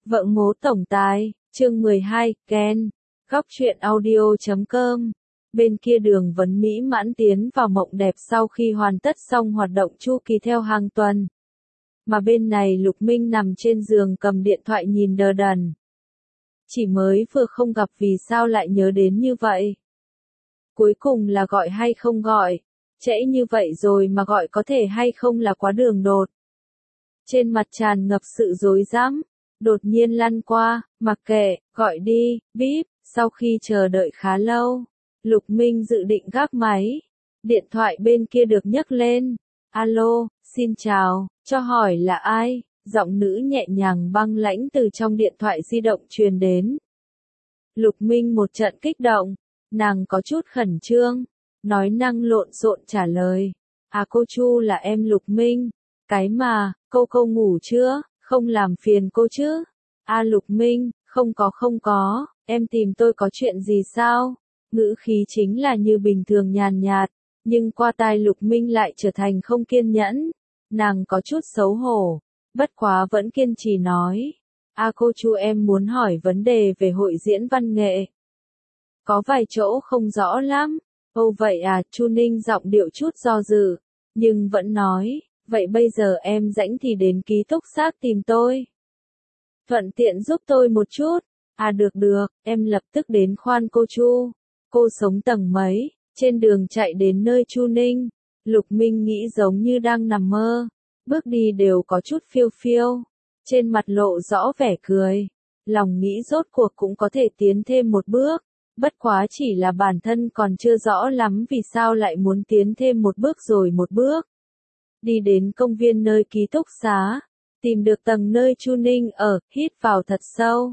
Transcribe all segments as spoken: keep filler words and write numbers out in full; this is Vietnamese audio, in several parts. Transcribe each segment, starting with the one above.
Vợ ngố tổng tài, chương mười hai, Ken, góc truyện audio chấm com. Bên kia Đường Vấn mỹ mãn tiến vào mộng đẹp sau khi hoàn tất xong hoạt động chu kỳ theo hàng tuần. Mà bên này Lục Minh nằm trên giường cầm điện thoại nhìn đờ đần. Chỉ mới vừa không gặp vì sao lại nhớ đến như vậy. Cuối cùng là gọi hay không gọi, trễ như vậy rồi mà gọi có thể hay không là quá đường đột. Trên mặt tràn ngập sự rối rắm, đột nhiên lăn qua, mặc kệ, gọi đi, bíp, sau khi chờ đợi khá lâu, Lục Minh dự định gác máy. Điện thoại bên kia được nhấc lên. Alo, xin chào, cho hỏi là ai? Giọng nữ nhẹ nhàng băng lãnh từ trong điện thoại di động truyền đến. Lục Minh một trận kích động, nàng có chút khẩn trương, nói năng lộn xộn trả lời. À cô Chu là em Lục Minh, cái mà, cô cô ngủ chưa, không làm phiền cô chứ? À Lục Minh, không có không có, em tìm tôi có chuyện gì sao? Ngữ khí chính là như bình thường nhàn nhạt, nhưng qua tai Lục Minh lại trở thành không kiên nhẫn. Nàng có chút xấu hổ, bất quá vẫn kiên trì nói. À cô Chu em muốn hỏi vấn đề về hội diễn văn nghệ. Có vài chỗ không rõ lắm. Ồ vậy à, Chu Ninh giọng điệu chút do dự, nhưng vẫn nói, vậy bây giờ em rảnh thì đến ký túc xá tìm tôi. Thuận tiện giúp tôi một chút. À được được, em lập tức đến khoan cô Chu. Cô sống tầng mấy, trên đường chạy đến nơi Chu Ninh. Lục Minh nghĩ giống như đang nằm mơ, bước đi đều có chút phiêu phiêu, trên mặt lộ rõ vẻ cười, lòng nghĩ rốt cuộc cũng có thể tiến thêm một bước, bất quá chỉ là bản thân còn chưa rõ lắm vì sao lại muốn tiến thêm một bước rồi một bước. Đi đến công viên nơi ký túc xá, tìm được tầng nơi Chu Ninh ở, hít vào thật sâu.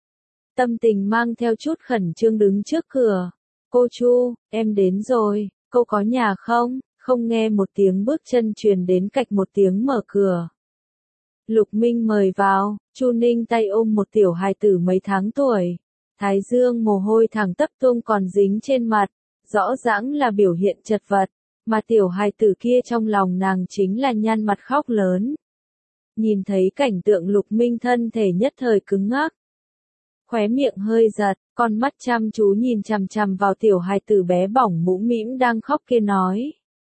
Tâm tình mang theo chút khẩn trương đứng trước cửa. Cô Chu, em đến rồi, cô có nhà không? Không nghe một tiếng bước chân truyền đến cạch một tiếng mở cửa. Lục Minh mời vào, Chu Ninh tay ôm một tiểu hài tử mấy tháng tuổi. Thái dương mồ hôi thẳng tấp tung còn dính trên mặt, rõ ràng là biểu hiện chật vật, mà tiểu hài tử kia trong lòng nàng chính là nhăn mặt khóc lớn. Nhìn thấy cảnh tượng Lục Minh thân thể nhất thời cứng ngắc. Khóe miệng hơi giật, con mắt chăm chú nhìn chằm chằm vào tiểu hài tử bé bỏng mũm mĩm đang khóc kia nói.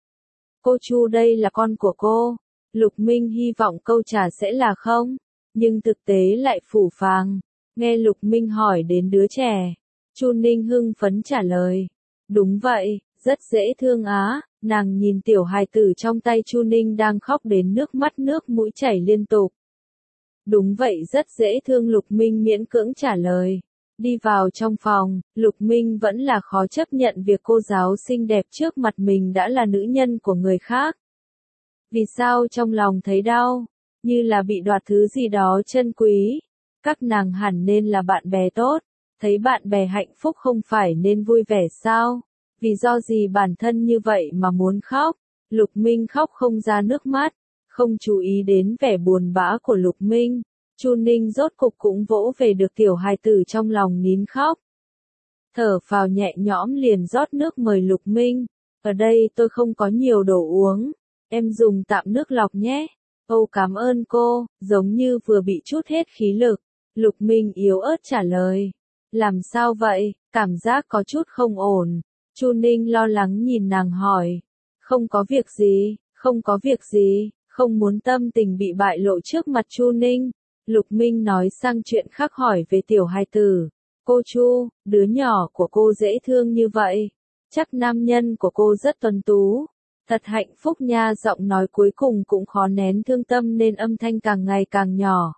Cô Chu đây là con của cô. Lục Minh hy vọng câu trả sẽ là không, nhưng thực tế lại phủ phàng. Nghe Lục Minh hỏi đến đứa trẻ, Chu Ninh hưng phấn trả lời. Đúng vậy, rất dễ thương á. Nàng nhìn tiểu hài tử trong tay Chu Ninh đang khóc đến nước mắt nước mũi chảy liên tục. Đúng vậy rất dễ thương Lục Minh miễn cưỡng trả lời. Đi vào trong phòng, Lục Minh vẫn là khó chấp nhận việc cô giáo xinh đẹp trước mặt mình đã là nữ nhân của người khác. Vì sao trong lòng thấy đau, như là bị đoạt thứ gì đó chân quý. Các nàng hẳn nên là bạn bè tốt, thấy bạn bè hạnh phúc không phải nên vui vẻ sao? Vì do gì bản thân như vậy mà muốn khóc? Lục Minh khóc không ra nước mắt, không chú ý đến vẻ buồn bã của Lục Minh. Chu Ninh rốt cục cũng vỗ về được tiểu hài tử trong lòng nín khóc. Thở phào nhẹ nhõm liền rót nước mời Lục Minh. Ở đây tôi không có nhiều đồ uống, em dùng tạm nước lọc nhé. Âu cảm ơn cô, giống như vừa bị chút hết khí lực. Lục Minh yếu ớt trả lời. Làm sao vậy, cảm giác có chút không ổn. Chu Ninh lo lắng nhìn nàng hỏi. Không có việc gì, không có việc gì, không muốn tâm tình bị bại lộ trước mặt Chu Ninh. Lục Minh nói sang chuyện khác hỏi về tiểu hài tử. Cô Chu, đứa nhỏ của cô dễ thương như vậy. Chắc nam nhân của cô rất tuấn tú. Thật hạnh phúc nha, giọng nói cuối cùng cũng khó nén thương tâm nên âm thanh càng ngày càng nhỏ.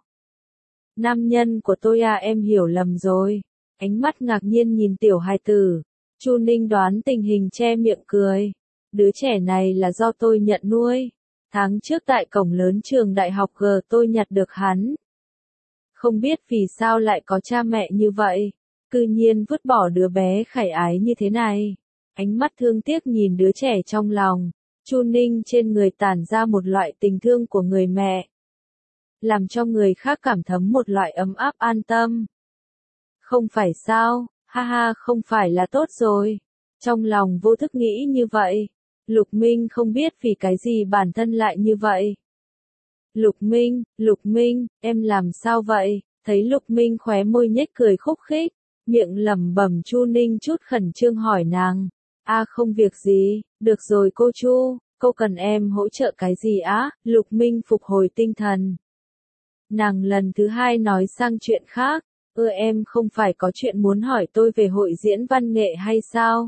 Nam nhân của tôi à, em hiểu lầm rồi. Ánh mắt ngạc nhiên nhìn tiểu hài tử. Chu Ninh đoán tình hình che miệng cười. Đứa trẻ này là do tôi nhận nuôi. Tháng trước tại cổng lớn trường đại học G tôi nhặt được hắn. Không biết vì sao lại có cha mẹ như vậy, cư nhiên vứt bỏ đứa bé khải ái như thế này. Ánh mắt thương tiếc nhìn đứa trẻ trong lòng, Chu Ninh trên người tản ra một loại tình thương của người mẹ, làm cho người khác cảm thấm một loại ấm áp an tâm. Không phải sao, ha ha không phải là tốt rồi. Trong lòng vô thức nghĩ như vậy, Lục Minh không biết vì cái gì bản thân lại như vậy. Lục Minh, Lục Minh, em làm sao vậy? Thấy Lục Minh khóe môi nhếch cười khúc khích, miệng lẩm bẩm, Chu Ninh chút khẩn trương hỏi nàng. A không việc gì, được rồi cô Chu, cô cần em hỗ trợ cái gì á? Lục Minh phục hồi tinh thần. Nàng lần thứ hai nói sang chuyện khác, ơ em không phải có chuyện muốn hỏi tôi về hội diễn văn nghệ hay sao?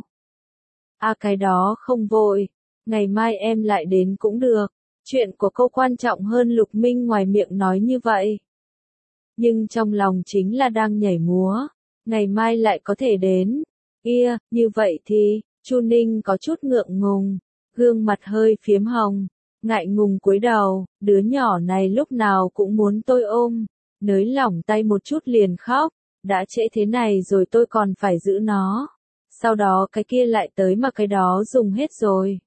À cái đó không vội, ngày mai em lại đến cũng được, chuyện của cô quan trọng hơn. Lục Minh ngoài miệng nói như vậy, nhưng trong lòng chính là đang nhảy múa, ngày mai lại có thể đến, kia, như vậy thì, Chu Ninh có chút ngượng ngùng, gương mặt hơi phiếm hồng, ngại ngùng cúi đầu, đứa nhỏ này lúc nào cũng muốn tôi ôm, nới lỏng tay một chút liền khóc, đã trễ thế này rồi tôi còn phải giữ nó, sau đó cái kia lại tới mà cái đó dùng hết rồi.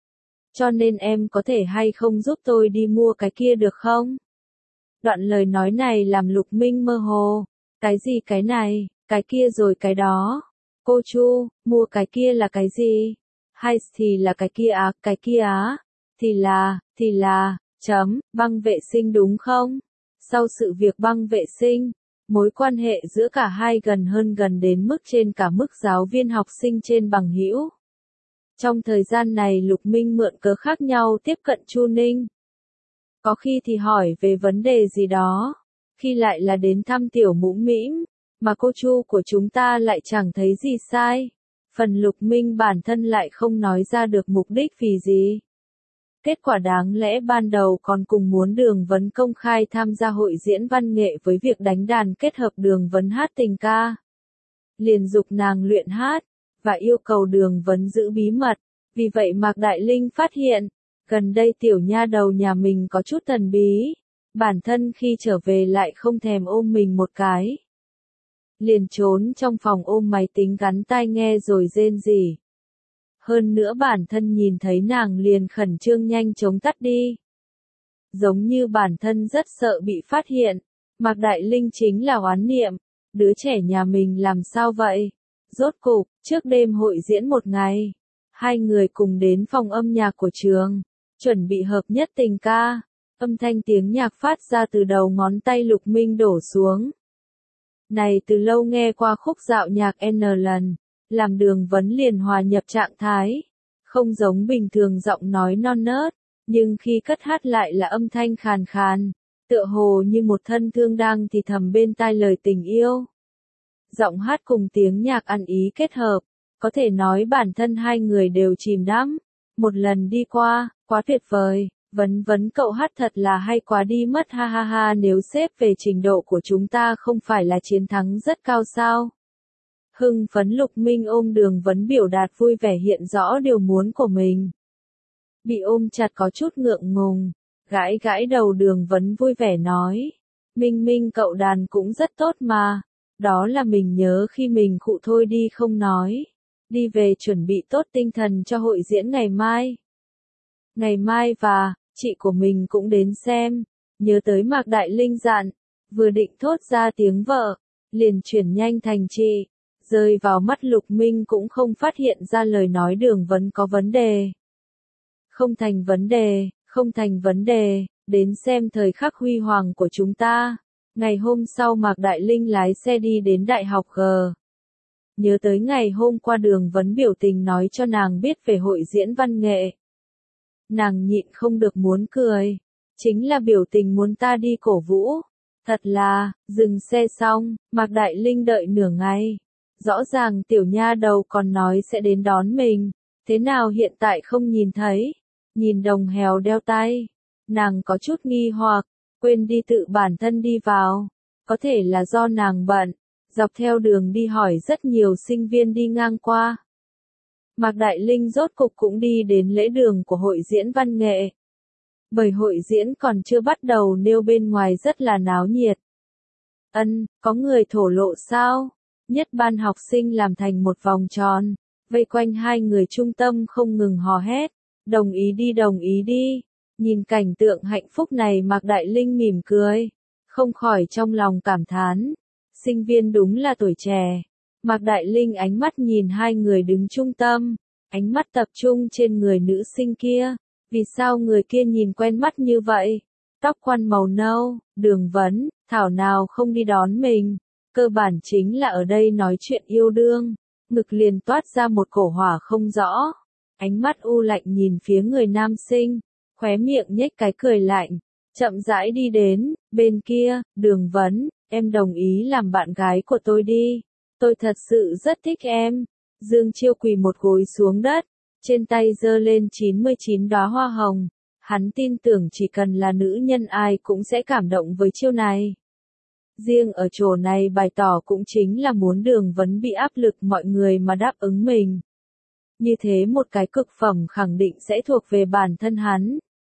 Cho nên em có thể hay không giúp tôi đi mua cái kia được không? Đoạn lời nói này làm Lục Minh mơ hồ, cái gì cái này, cái kia rồi cái đó. Cô Chu, mua cái kia là cái gì? Hay thì là cái kia á, cái kia á? Thì là, thì là, chấm, băng vệ sinh đúng không? Sau sự việc băng vệ sinh, mối quan hệ giữa cả hai gần hơn gần đến mức trên cả mức giáo viên học sinh trên bằng hữu. Trong thời gian này Lục Minh mượn cớ khác nhau tiếp cận Chu Ninh. Có khi thì hỏi về vấn đề gì đó, khi lại là đến thăm tiểu mũm mĩm, mà cô Chu của chúng ta lại chẳng thấy gì sai. Phần Lục Minh bản thân lại không nói ra được mục đích vì gì. Kết quả đáng lẽ ban đầu còn cùng muốn Đường Vấn công khai tham gia hội diễn văn nghệ với việc đánh đàn kết hợp Đường Vấn hát tình ca. Liền dục nàng luyện hát, và yêu cầu Đường Vấn giữ bí mật. Vì vậy Mạc Đại Linh phát hiện, gần đây tiểu nha đầu nhà mình có chút thần bí. Bản thân khi trở về lại không thèm ôm mình một cái. Liền trốn trong phòng ôm máy tính gắn tai nghe rồi rên rỉ. Hơn nữa bản thân nhìn thấy nàng liền khẩn trương nhanh chóng tắt đi. Giống như bản thân rất sợ bị phát hiện, Mạc Đại Linh chính là oán niệm, đứa trẻ nhà mình làm sao vậy? Rốt cục, trước đêm hội diễn một ngày, hai người cùng đến phòng âm nhạc của trường, chuẩn bị hợp nhất tình ca, âm thanh tiếng nhạc phát ra từ đầu ngón tay Lục Minh đổ xuống. Này từ lâu nghe qua khúc dạo nhạc N lần, làm Đường Vấn liền hòa nhập trạng thái, không giống bình thường giọng nói non nớt, nhưng khi cất hát lại là âm thanh khàn khàn, tựa hồ như một thân thương đang thì thầm bên tai lời tình yêu. Giọng hát cùng tiếng nhạc ăn ý kết hợp, có thể nói bản thân hai người đều chìm đắm. Một lần đi qua, quá tuyệt vời, Vấn Vấn cậu hát thật là hay quá đi mất ha ha ha, nếu xếp về trình độ của chúng ta không phải là chiến thắng rất cao sao? Hưng phấn Lục Minh ôm Đường Vấn biểu đạt vui vẻ hiện rõ điều muốn của mình. Bị ôm chặt có chút ngượng ngùng, gãi gãi đầu Đường Vấn vui vẻ nói. Minh Minh cậu đàn cũng rất tốt mà, đó là mình nhớ khi mình khụ thôi đi không nói. Đi về chuẩn bị tốt tinh thần cho hội diễn ngày mai. Ngày mai và, chị của mình cũng đến xem, nhớ tới Mạc Đại Linh dặn, vừa định thốt ra tiếng vợ, liền chuyển nhanh thành chị, rơi vào mắt Lục Minh cũng không phát hiện ra lời nói Đường Vấn có vấn đề. Không thành vấn đề, không thành vấn đề, đến xem thời khắc huy hoàng của chúng ta. Ngày hôm sau Mạc Đại Linh lái xe đi đến Đại học G. Nhớ tới ngày hôm qua Đường Vấn biểu tình nói cho nàng biết về hội diễn văn nghệ. Nàng nhịn không được muốn cười, chính là biểu tình muốn ta đi cổ vũ. Thật là, dừng xe xong, Mạc Đại Linh đợi nửa ngày. Rõ ràng tiểu nha đầu còn nói sẽ đến đón mình, thế nào hiện tại không nhìn thấy, nhìn đồng hèo đeo tay. Nàng có chút nghi hoặc, quên đi tự bản thân đi vào, có thể là do nàng bận, dọc theo đường đi hỏi rất nhiều sinh viên đi ngang qua. Mạc Đại Linh rốt cục cũng đi đến lễ đường của hội diễn văn nghệ. Bởi hội diễn còn chưa bắt đầu nêu bên ngoài rất là náo nhiệt. Ân, có người thổ lộ sao? Nhất ban học sinh làm thành một vòng tròn, vây quanh hai người trung tâm không ngừng hò hét. Đồng ý đi đồng ý đi. Nhìn cảnh tượng hạnh phúc này Mạc Đại Linh mỉm cười, không khỏi trong lòng cảm thán. Sinh viên đúng là tuổi trẻ. Mạc Đại Linh ánh mắt nhìn hai người đứng trung tâm, ánh mắt tập trung trên người nữ sinh kia. Vì sao người kia nhìn quen mắt như vậy? tóc quăn màu nâu, Đường Vấn, thảo nào không đi đón mình. Cơ bản chính là ở đây nói chuyện yêu đương, ngực liền toát ra một cổ hỏa không rõ. Ánh mắt u lạnh nhìn phía người nam sinh, khóe miệng nhếch cái cười lạnh, chậm rãi đi đến, bên kia, Đường Vấn, em đồng ý làm bạn gái của tôi đi, tôi thật sự rất thích em. Dương Chiêu quỳ một gối xuống đất, trên tay giơ lên chín mươi chín đóa hoa hồng, hắn tin tưởng chỉ cần là nữ nhân ai cũng sẽ cảm động với chiêu này. Riêng ở chỗ này bày tỏ cũng chính là muốn Đường Vấn bị áp lực mọi người mà đáp ứng mình. Như thế một cái cực phẩm khẳng định sẽ thuộc về bản thân hắn.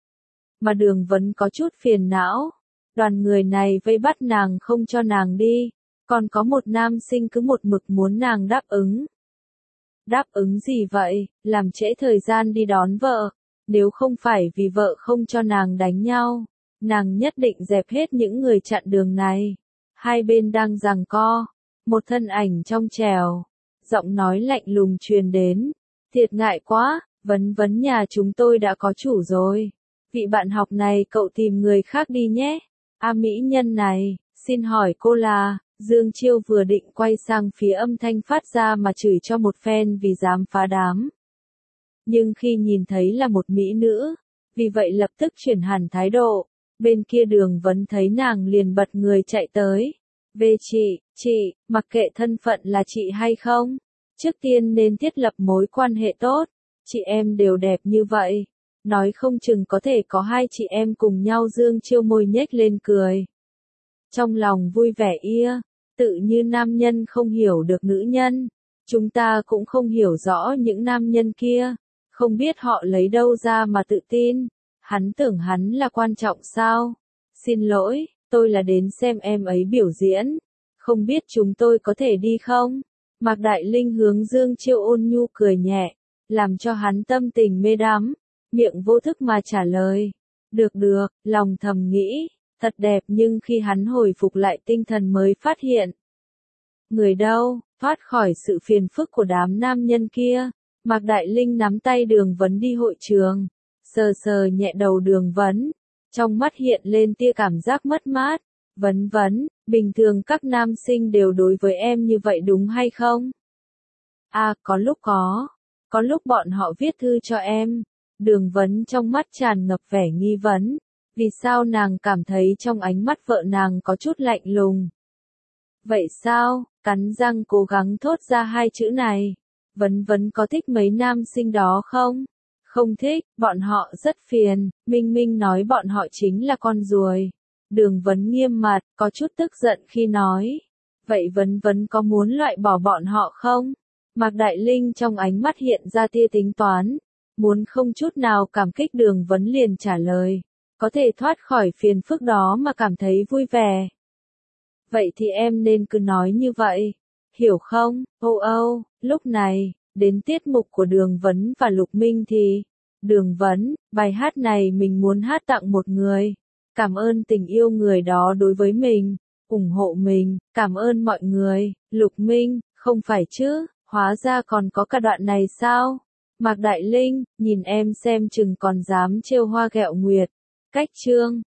Mà Đường Vấn có chút phiền não, đoàn người này vây bắt nàng không cho nàng đi, còn có một nam sinh cứ một mực muốn nàng đáp ứng. Đáp ứng gì vậy, làm trễ thời gian đi đón vợ, nếu không phải vì vợ không cho nàng đánh nhau, nàng nhất định dẹp hết những người chặn đường này. Hai bên đang giằng co, một thân ảnh trong trèo, giọng nói lạnh lùng truyền đến, thiệt ngại quá, Vấn Vấn nhà chúng tôi đã có chủ rồi, vị bạn học này cậu tìm người khác đi nhé. A mỹ nhân này, xin hỏi cô là, Dương Chiêu vừa định quay sang phía âm thanh phát ra mà chửi cho một phen vì dám phá đám. Nhưng khi nhìn thấy là một mỹ nữ, vì vậy lập tức chuyển hẳn thái độ, bên kia Đường Vấn thấy nàng liền bật người chạy tới. Về chị, chị, mặc kệ thân phận là chị hay không, trước tiên nên thiết lập mối quan hệ tốt, chị em đều đẹp như vậy, nói không chừng có thể có hai chị em cùng nhau. Dương Chiêu môi nhếch lên cười. Trong lòng vui vẻ ia, tự như nam nhân không hiểu được nữ nhân, chúng ta cũng không hiểu rõ những nam nhân kia, không biết họ lấy đâu ra mà tự tin, hắn tưởng hắn là quan trọng sao? Xin lỗi, tôi là đến xem em ấy biểu diễn, không biết chúng tôi có thể đi không? Mạc Đại Linh hướng Dương Chiêu ôn nhu cười nhẹ, làm cho hắn tâm tình mê đắm, miệng vô thức mà trả lời. Được được, lòng thầm nghĩ, thật đẹp, nhưng khi hắn hồi phục lại tinh thần mới phát hiện. Người đâu, thoát khỏi sự phiền phức của đám nam nhân kia, Mạc Đại Linh nắm tay Đường Vấn đi hội trường, sờ sờ nhẹ đầu Đường Vấn, trong mắt hiện lên tia cảm giác mất mát. Vấn Vấn, bình thường các nam sinh đều đối với em như vậy đúng hay không? À, có lúc có, có lúc bọn họ viết thư cho em. Đường Vấn trong mắt tràn ngập vẻ nghi vấn, vì sao nàng cảm thấy trong ánh mắt vợ nàng có chút lạnh lùng. Vậy sao, cắn răng cố gắng thốt ra hai chữ này. Vấn Vấn có thích mấy nam sinh đó không? Không thích, bọn họ rất phiền, Minh Minh nói bọn họ chính là con ruồi. Đường Vấn nghiêm mặt, có chút tức giận khi nói. Vậy Vấn Vấn có muốn loại bỏ bọn họ không? Mạc Đại Linh trong ánh mắt hiện ra tia tính toán, muốn không chút nào cảm kích. Đường Vấn liền trả lời, có thể thoát khỏi phiền phức đó mà cảm thấy vui vẻ. Vậy thì em nên cứ nói như vậy, hiểu không? Âu âu, lúc này, đến tiết mục của Đường Vấn và Lục Minh thì, Đường Vấn, bài hát này mình muốn hát tặng một người. Cảm ơn tình yêu người đó đối với mình, ủng hộ mình, cảm ơn mọi người. Lục Minh, không phải chứ, hóa ra còn có cả đoạn này sao? Mạc Đại Linh, nhìn em xem chừng còn dám trêu hoa ghẹo nguyệt. Cách chương